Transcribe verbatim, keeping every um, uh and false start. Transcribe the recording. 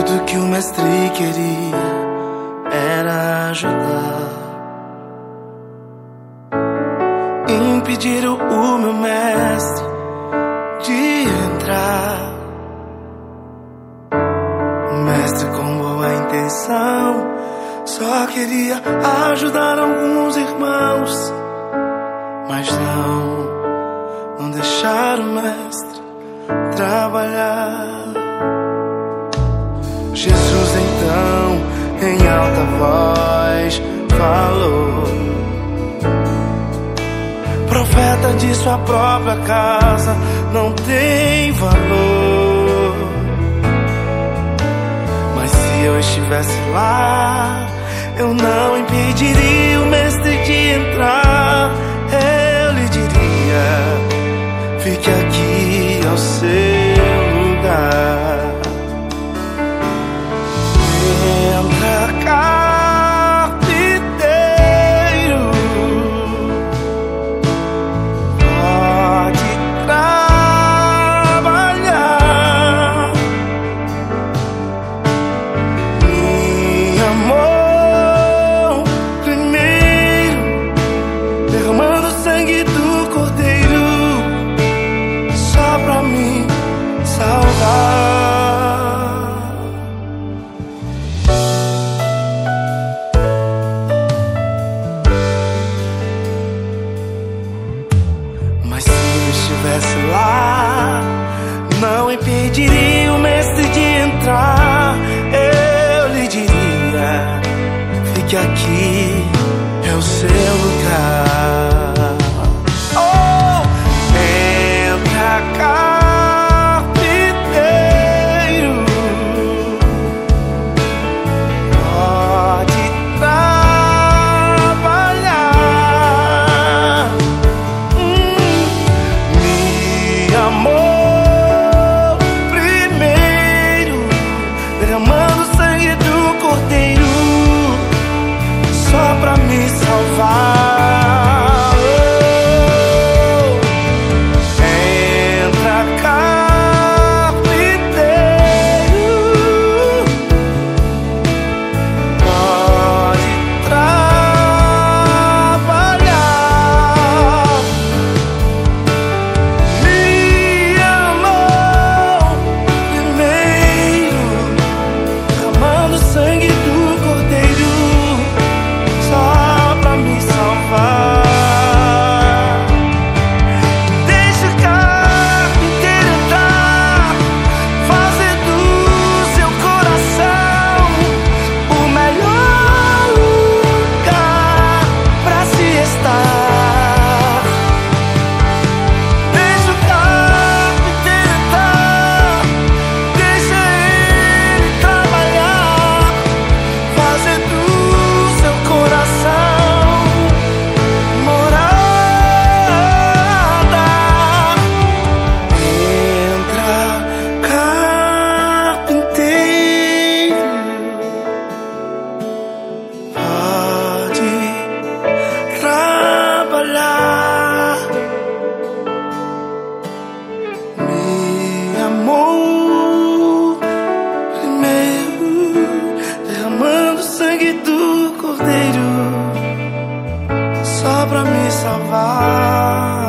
Tudo que o mestre queria era ajudar, impedir o, o meu mestre de entrar. O mestre com boa intenção só queria ajudar alguns irmãos, mas não, não deixar o mestre trabalhar. Jesus então em alta voz falou: profeta de sua própria casa não tem valor. Mas se eu estivesse lá, eu não impediria o mestre de entrar. Eu lhe diria: fique aqui ao seu lugar. Entra, carpinteiro, pode trabalhar. Minha mão primeiro, derramando sangue do cordeiro, só pra me salvar. Mas se eu estivesse lá, não impediria o mestre de entrar. Eu lhe diria: fique aqui, é o seu lugar. Oh, entra, carpinteiro, pode trabalhar. Me amou primeiro, derramando sangue do cordeiro, só pra me salvar. Oh, entra, carpinteiro, pode trabalhar. Me amou primeiro, derramando sangue do cordeiro, só pra me salvar. Deixa o carpinteiro entrar, fazer do seu coração o melhor lugar pra se estar. Deixa o carpinteiro entrar, deixa ele trabalhar, fazer do seu coração morada. Entra, carpinteiro, pode trabalhar. Me amou primeiro, derramando sangue do cordeiro, só pra me salvar.